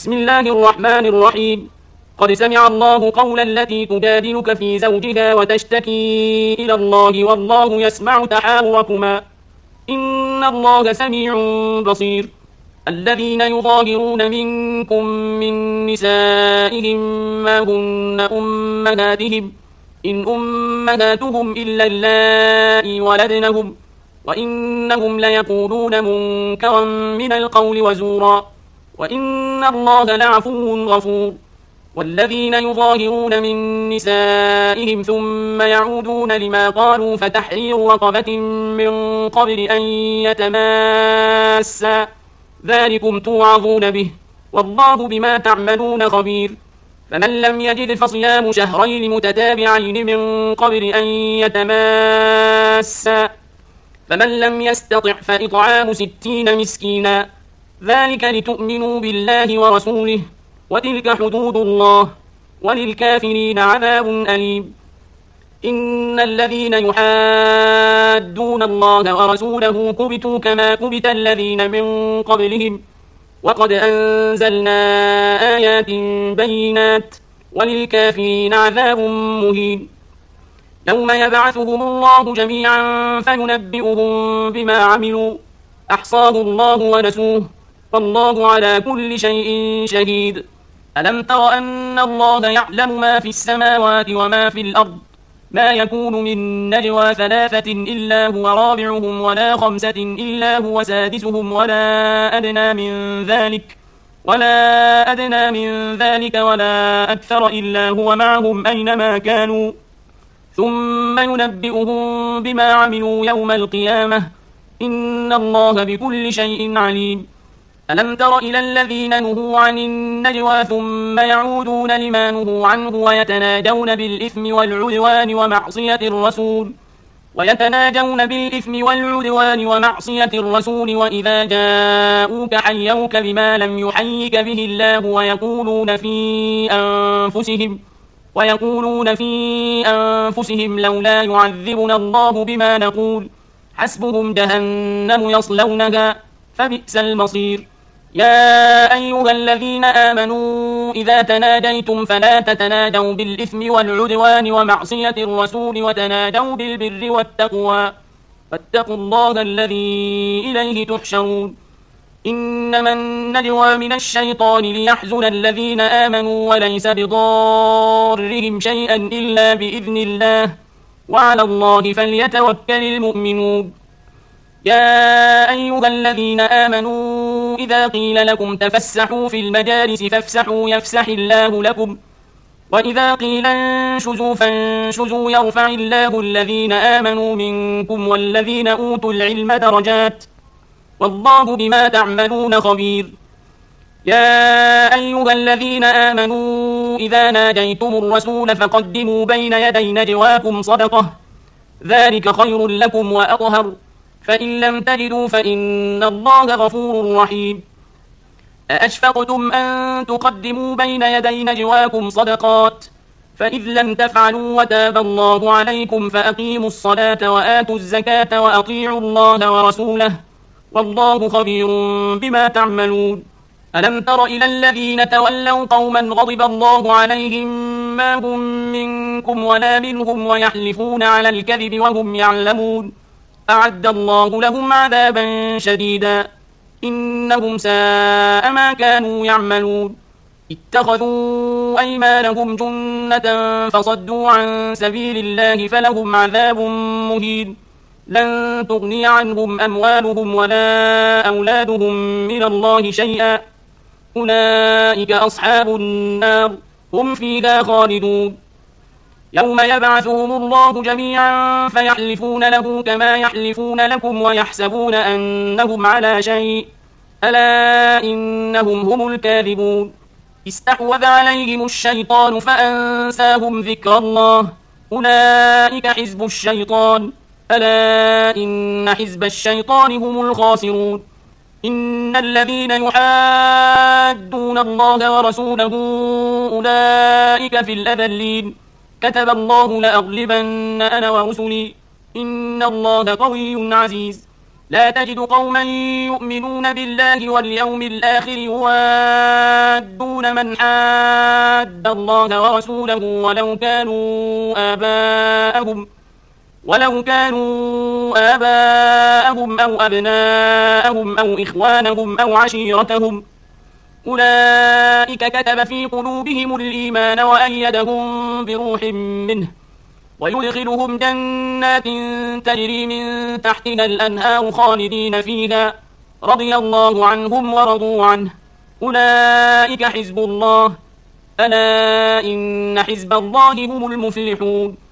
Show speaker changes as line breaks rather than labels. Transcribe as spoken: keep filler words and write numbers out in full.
بسم الله الرحمن الرحيم. قد سمع الله قول التي تجادلك في زوجها وتشتكي إلى الله والله يسمع تحاوركما إن الله سميع بصير. الذين يظاهرون منكم من نسائهم ما هن أمهاتهم إن أمهاتهم إلا اللائي ولدنهم وإنهم ليقولون منكرا من القول وزورا وإن الله لعفو غفور. والذين يظاهرون من نسائهم ثم يعودون لما قالوا فتحرير رقبة من قبل أن يتماسا ذلكم توعظون به والله بما تعملون خبير. فمن لم يجد فصيام شهرين متتابعين من قبل أن يتماسا فمن لم يستطع فإطعام ستين مسكينا ذلك لتؤمنوا بالله ورسوله وتلك حدود الله وللكافرين عذاب أليم. إن الذين يحادون الله ورسوله كبتوا كما كبت الذين من قبلهم وقد أنزلنا آيات بينات وللكافرين عذاب مهين. يوم يبعثهم الله جميعا فينبئهم بما عملوا أحصاه الله ونسوه والله على كل شيء شهيد. ألم تر أن الله يعلم ما في السماوات وما في الأرض ما يكون من نجوى ثلاثة إلا هو رابعهم ولا خمسة إلا هو سادسهم ولا أدنى من ذلك ولا أدنى من ذلك ولا أكثر إلا هو معهم أينما كانوا ثم ينبئهم بما عملوا يوم القيامة إن الله بكل شيء عليم. ألم تر إلى الذين نهوا عن النجوى ثم يعودون لما نهوا عنه ويتناجون بالإثم والعدوان ومعصية الرسول ويتناجون بالإثم والعدوان ومعصية الرسول وإذا جاءوك حيوك بما لم يحيك به الله ويقولون في أنفسهم ويقولون في أنفسهم لولا يعذبنا الله بما نقول حسبهم جهنم يصلونها فبئس المصير. يا أيها الذين آمنوا إذا تناجيتم فلا تتناجوا بالإثم والعدوان ومعصية الرسول وتناجوا بالبر والتقوى واتقوا الله الذي إليه تحشرون. إنما النجوى من الشيطان ليحزن الذين آمنوا وليس بضارهم شيئا إلا بإذن الله وعلى الله فليتوكل المؤمنون. يا أيها الذين آمنوا إذا قيل لكم تفسحوا في المجالس فافسحوا يفسح الله لكم وإذا قيل انشزوا فانشزوا يرفع الله الذين آمنوا منكم والذين أوتوا العلم درجات والله بما تعملون خبير. يا أيها الذين آمنوا إذا ناجيتم الرسول فقدموا بين يدي نجواكم صدقة ذلك خير لكم وأطهر فإن لم تجدوا فإن الله غفور رحيم. أأشفقتم أن تقدموا بين يدي نجواكم صدقات فإذ لم تفعلوا وتاب الله عليكم فأقيموا الصلاة وآتوا الزكاة وأطيعوا الله ورسوله والله خبير بما تعملون. ألم تر إلى الذين تولوا قوما غضب الله عليهم ما هم منكم ولا منهم ويحلفون على الكذب وهم يعلمون أعد الله لهم عذابا شديدا إنهم ساء ما كانوا يعملون. اتخذوا أيمانهم جنة فصدوا عن سبيل الله فلهم عذاب مهين لن تغني عنهم أموالهم ولا أولادهم من الله شيئا أولئك أصحاب النار هم فيها خالدون. يوم يبعثهم الله جميعا فيحلفون له كما يحلفون لكم ويحسبون أنهم على شيء ألا إنهم هم الكاذبون. استحوذ عليهم الشيطان فأنساهم ذكر الله أولئك حزب الشيطان ألا إن حزب الشيطان هم الخاسرون. إن الذين يحادون الله ورسوله أولئك في الأذلين كتب الله لأغلبن أنا ورسلي إن الله قوي عزيز. لا تجد قوما يؤمنون بالله واليوم الآخر يوادون يقاتلون من حاد الله ورسوله ولو كانوا آباءهم ولو كانوا آباءهم أو أبناءهم أو إخوانهم أو عشيرتهم أولئك كتب في قلوبهم الإيمان وأيدهم بروح منه ويدخلهم جنات تجري من تحتها الأنهار خالدين فيها رضي الله عنهم ورضوا عنه أولئك حزب الله ألا إن حزب الله هم المفلحون